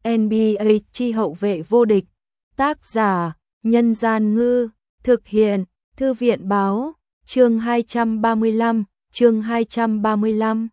NBA chi hậu vệ vô địch. Tác giả: Nhân Gian Ngư. Thực hiện: Thư viện Báo. Chương 235. Chương 235.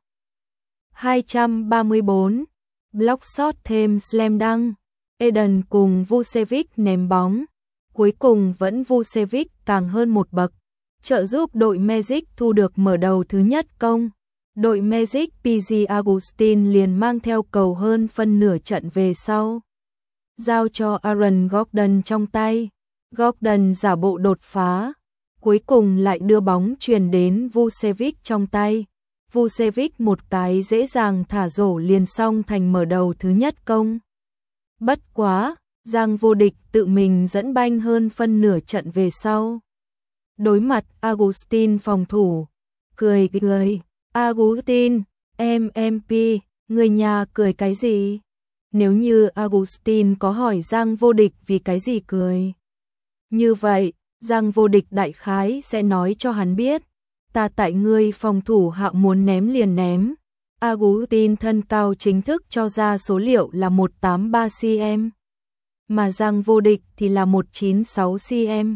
234. Blockshot thêm slam dunk. Eden cùng Vucevic ném bóng. Cuối cùng vẫn Vucevic càng hơn một bậc, trợ giúp đội Magic thu được mở đầu thứ nhất công. Đội Magic PG Augustin liền mang theo cầu hơn phân nửa trận về sau. Giao cho Aaron Gordon trong tay. Gordon giả bộ đột phá. Cuối cùng lại đưa bóng truyền đến Vucevic trong tay. Vucevic một cái dễ dàng thả rổ liền xong thành mở đầu thứ nhất công. Bất quá, Giang vô địch tự mình dẫn banh hơn phân nửa trận về sau. Đối mặt Augustin phòng thủ. Cười. Augustin, MVP, người nhà cười cái gì? Nếu như Augustin có hỏi Giang vô địch vì cái gì cười. Như vậy, Giang vô địch đại khái sẽ nói cho hắn biết. Ta tại ngươi phòng thủ hạo muốn ném liền ném. Augustin thân cao chính thức cho ra số liệu là 183 cm. Mà Giang vô địch thì là 196 cm.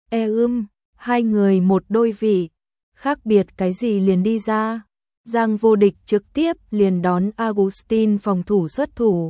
Hai người một đôi vị. Khác biệt cái gì liền đi ra. Giang vô địch trực tiếp liền đón Augustin phòng thủ xuất thủ.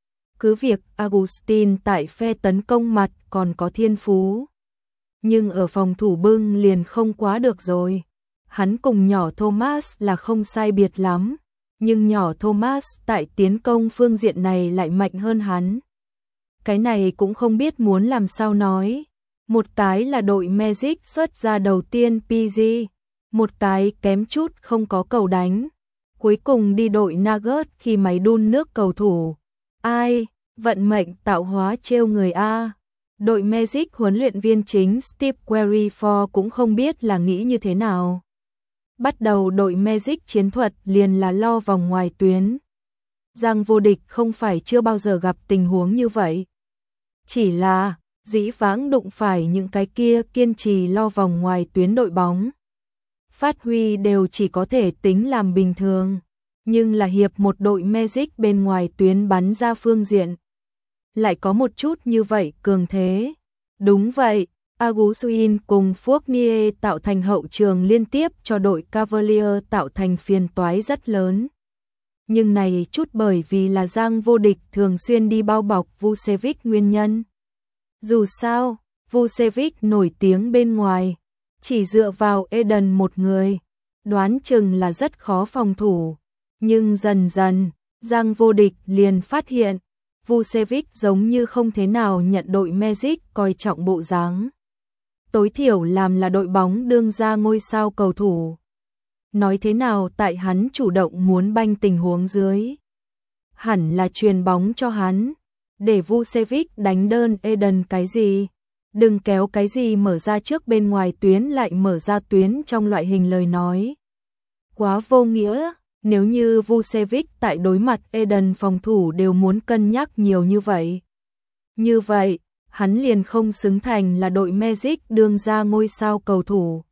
Cứ việc Augustin tại phe tấn công mặt còn có thiên phú. Nhưng ở phòng thủ bưng liền không quá được rồi. Hắn cùng nhỏ Thomas là không sai biệt lắm. Nhưng nhỏ Thomas tại tiến công phương diện này lại mạnh hơn hắn. Cái này cũng không biết muốn làm sao nói. Một cái là đội Magic xuất ra đầu tiên PG. Một cái kém chút không có cầu đánh. Cuối cùng đi đội Nuggets khi máy đun nước cầu thủ. Ai, vận mệnh tạo hóa trêu người A. Đội Magic huấn luyện viên chính Steve Querrey cũng không biết là nghĩ như thế nào. Bắt đầu đội Magic chiến thuật liền là lo vòng ngoài tuyến. Giang vô địch không phải chưa bao giờ gặp tình huống như vậy. Chỉ là, dĩ vãng đụng phải những cái kia kiên trì lo vòng ngoài tuyến đội bóng. Phát huy đều chỉ có thể tính làm bình thường. Nhưng là hiệp một đội Magic bên ngoài tuyến bắn ra phương diện. Lại có một chút như vậy cường thế. Đúng vậy, Augustin cùng Fournier tạo thành hậu trường liên tiếp cho đội Cavalier tạo thành phiền toái rất lớn. Nhưng này chút bởi vì là Giang vô địch thường xuyên đi bao bọc Vucevic nguyên nhân. Dù sao, Vucevic nổi tiếng bên ngoài, chỉ dựa vào Eden một người, đoán chừng là rất khó phòng thủ. Nhưng dần dần, Giang vô địch liền phát hiện, Vucevic giống như không thế nào nhận đội Magic coi trọng bộ dáng. Tối thiểu làm là đội bóng đương ra ngôi sao cầu thủ. Nói thế nào tại hắn chủ động muốn banh tình huống dưới. Hẳn là truyền bóng cho hắn, để Vucevic đánh đơn Eden cái gì. Đừng kéo cái gì mở ra trước bên ngoài tuyến lại mở ra tuyến trong loại hình lời nói. Quá vô nghĩa, nếu như Vucevic tại đối mặt Eden phòng thủ đều muốn cân nhắc nhiều như vậy. Như vậy, hắn liền không xứng thành là đội Magic đương ra ngôi sao cầu thủ.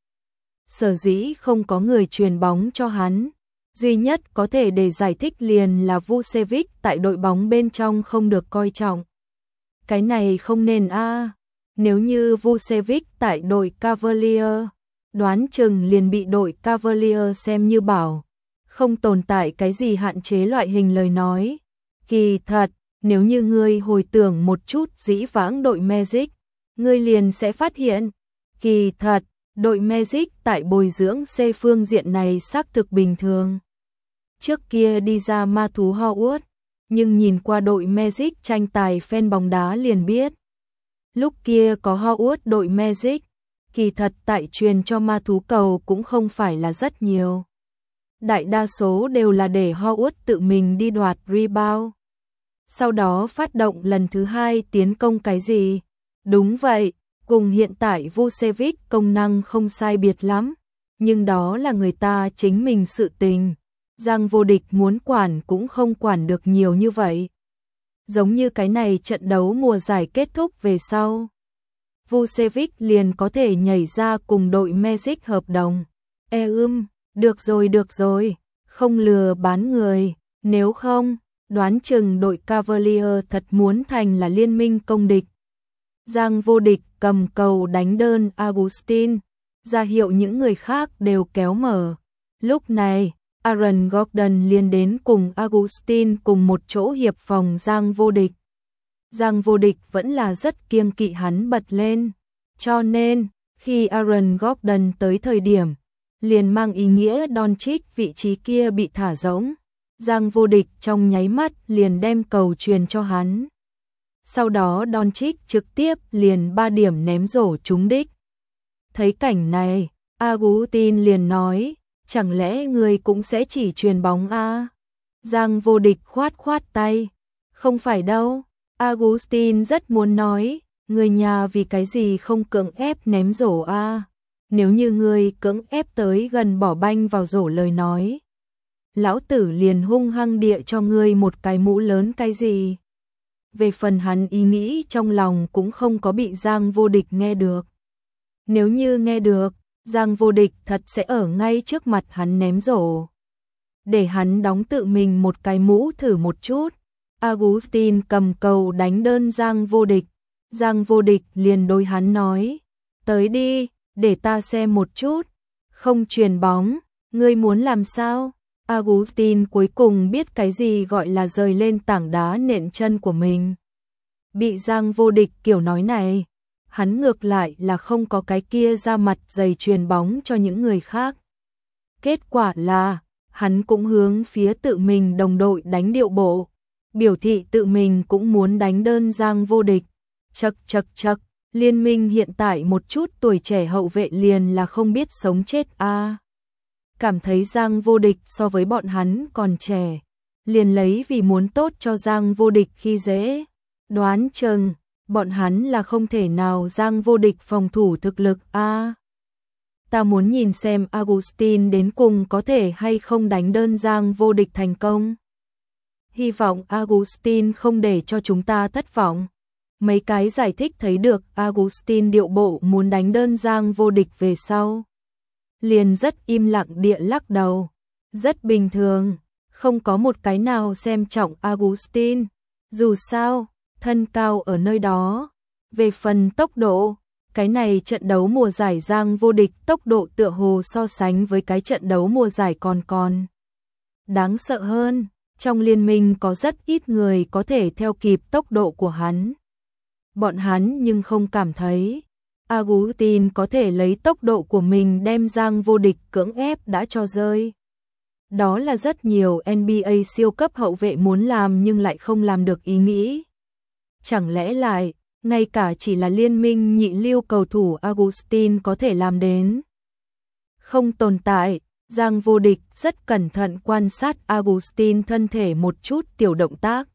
Sở dĩ không có người truyền bóng cho hắn, duy nhất có thể để giải thích liền là Vucevic tại đội bóng bên trong không được coi trọng. Cái này không nên a. Nếu như Vucevic tại đội Cavalier, đoán chừng liền bị đội Cavalier xem như bảo, không tồn tại cái gì hạn chế loại hình lời nói. Kỳ thật, nếu như ngươi hồi tưởng một chút dĩ vãng đội Magic, ngươi liền sẽ phát hiện, kỳ thật, đội Magic tại bồi dưỡng C phương diện này xác thực bình thường. Trước kia đi ra ma thú Howard, nhưng nhìn qua đội Magic tranh tài fan bóng đá liền biết. Lúc kia có Howard đội Magic, kỳ thật tại truyền cho ma thú cầu cũng không phải là rất nhiều. Đại đa số đều là để Howard tự mình đi đoạt rebound. Sau đó phát động lần thứ hai tiến công cái gì. Đúng vậy, cùng hiện tại Vucevic công năng không sai biệt lắm. Nhưng đó là người ta chính mình sự tình. Giang vô địch muốn quản cũng không quản được nhiều như vậy. Giống như cái này trận đấu mùa giải kết thúc về sau. Vucevic liền có thể nhảy ra cùng đội Magic hợp đồng. Được rồi, không lừa bán người, nếu không, đoán chừng đội Cavalier thật muốn thành là liên minh công địch. Giang Vô Địch cầm cầu đánh đơn Augustin, ra hiệu những người khác đều kéo mở. Lúc này, Aaron Gordon liền đến cùng Augustin cùng một chỗ hiệp phòng Giang Vô Địch. Giang Vô Địch vẫn là rất kiêng kỵ hắn bật lên, cho nên khi Aaron Gordon tới thời điểm, liền mang ý nghĩa Doncic vị trí kia bị thả rỗng. Giang Vô Địch trong nháy mắt liền đem cầu truyền cho hắn. Sau đó Doncic trực tiếp liền 3 điểm ném rổ trúng đích. Thấy cảnh này, Augustin liền nói, chẳng lẽ người cũng sẽ chỉ truyền bóng à? Giang Vô Địch khoát khoát tay, không phải đâu. Augustin rất muốn nói, người nhà vì cái gì không cưỡng ép ném rổ à? Nếu như người cưỡng ép tới gần bỏ banh vào rổ lời nói, lão tử liền hung hăng địa cho ngươi một cái mũ lớn cái gì. Về phần hắn ý nghĩ trong lòng cũng không có bị Giang Vô Địch nghe được. Nếu như nghe được, Giang Vô Địch thật sẽ ở ngay trước mặt hắn ném rổ. Để hắn đóng tự mình một cái mũ thử một chút. Augustin cầm cầu đánh đơn Giang Vô Địch. Giang Vô Địch liền đối hắn nói, tới đi, để ta xem một chút. Không truyền bóng, ngươi muốn làm sao? Augustin cuối cùng biết cái gì gọi là rời lên tảng đá nện chân của mình. Bị Giang Vô Địch kiểu nói này, hắn ngược lại là không có cái kia ra mặt dày truyền bóng cho những người khác. Kết quả là, hắn cũng hướng phía tự mình đồng đội đánh điệu bộ, biểu thị tự mình cũng muốn đánh đơn Giang Vô Địch. Chậc, liên minh hiện tại một chút tuổi trẻ hậu vệ liền là không biết sống chết a. Cảm thấy Giang Vô Địch so với bọn hắn còn trẻ, liền lấy vì muốn tốt cho Giang Vô Địch khi dễ. Đoán chừng, bọn hắn là không thể nào Giang Vô Địch phòng thủ thực lực a. Ta muốn nhìn xem Augustin đến cùng có thể hay không đánh đơn Giang Vô Địch thành công. Hy vọng Augustin không để cho chúng ta thất vọng. Mấy cái giải thích thấy được Augustin điệu bộ muốn đánh đơn Giang Vô Địch về sau. Liền rất im lặng địa lắc đầu. Rất bình thường, không có một cái nào xem trọng Augustin. Dù sao, thân cao ở nơi đó. Về phần tốc độ, cái này trận đấu mùa giải Giang Vô Địch tốc độ tựa hồ so sánh với cái trận đấu mùa giải còn đáng sợ hơn. Trong liên minh có rất ít người có thể theo kịp tốc độ của hắn. Bọn hắn nhưng không cảm thấy Augustin có thể lấy tốc độ của mình đem Giang Vô Địch cưỡng ép đã cho rơi. Đó là rất nhiều NBA siêu cấp hậu vệ muốn làm nhưng lại không làm được ý nghĩ. Chẳng lẽ lại, ngay cả chỉ là liên minh nhị lưu cầu thủ Augustin có thể làm đến. Không tồn tại, Giang Vô Địch rất cẩn thận quan sát Augustin thân thể một chút tiểu động tác.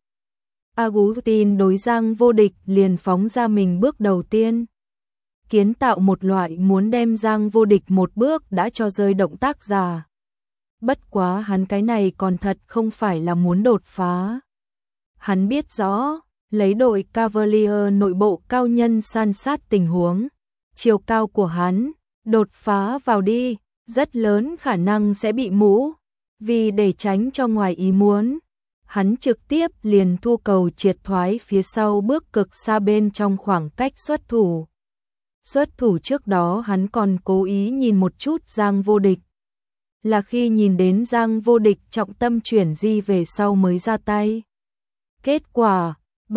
Augustin đối Giang Vô Địch liền phóng ra mình bước đầu tiên. Kiến tạo một loại muốn đem Giang Vô Địch một bước đã cho rơi động tác giả. Bất quá hắn cái này còn thật không phải là muốn đột phá. Hắn biết rõ, lấy đội Cavalier nội bộ cao nhân san sát tình huống. Chiều cao của hắn, đột phá vào đi, rất lớn khả năng sẽ bị mũ. Vì để tránh cho ngoài ý muốn, hắn trực tiếp liền thu cầu triệt thoái phía sau bước cực xa bên trong khoảng cách xuất thủ. Xuất thủ trước đó hắn còn cố ý nhìn một chút Giang Vô Địch. Là khi nhìn đến Giang Vô Địch trọng tâm chuyển di về sau mới ra tay. Kết quả,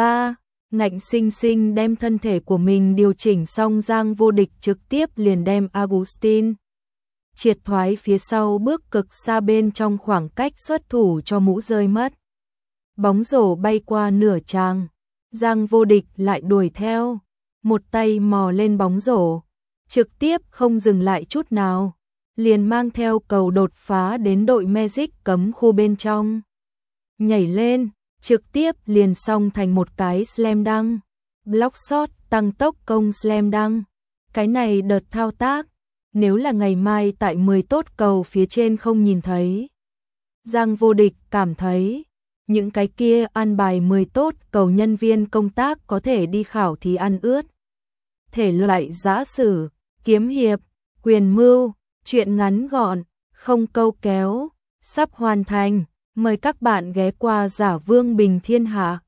ngạnh sinh sinh đem thân thể của mình điều chỉnh xong Giang Vô Địch trực tiếp liền đem Augustin triệt thoái phía sau bước cực xa bên trong khoảng cách xuất thủ cho mũ rơi mất. Bóng rổ bay qua nửa tràng, Giang Vô Địch lại đuổi theo, một tay mò lên bóng rổ, trực tiếp không dừng lại chút nào, liền mang theo cầu đột phá đến đội Magic cấm khu bên trong. Nhảy lên, trực tiếp liền xong thành một cái slam dunk, block shot tăng tốc công slam dunk. Cái này đợt thao tác, nếu là ngày mai tại 10 tốt cầu phía trên không nhìn thấy. Giang Vô Địch cảm thấy, những cái kia ăn bài 10 tốt cầu nhân viên công tác có thể đi khảo thí ăn ướt. Thể loại giã sử, kiếm hiệp, quyền mưu, truyện ngắn gọn, không câu kéo, sắp hoàn thành. Mời các bạn ghé qua Giả Vương Bình Thiên Hạ.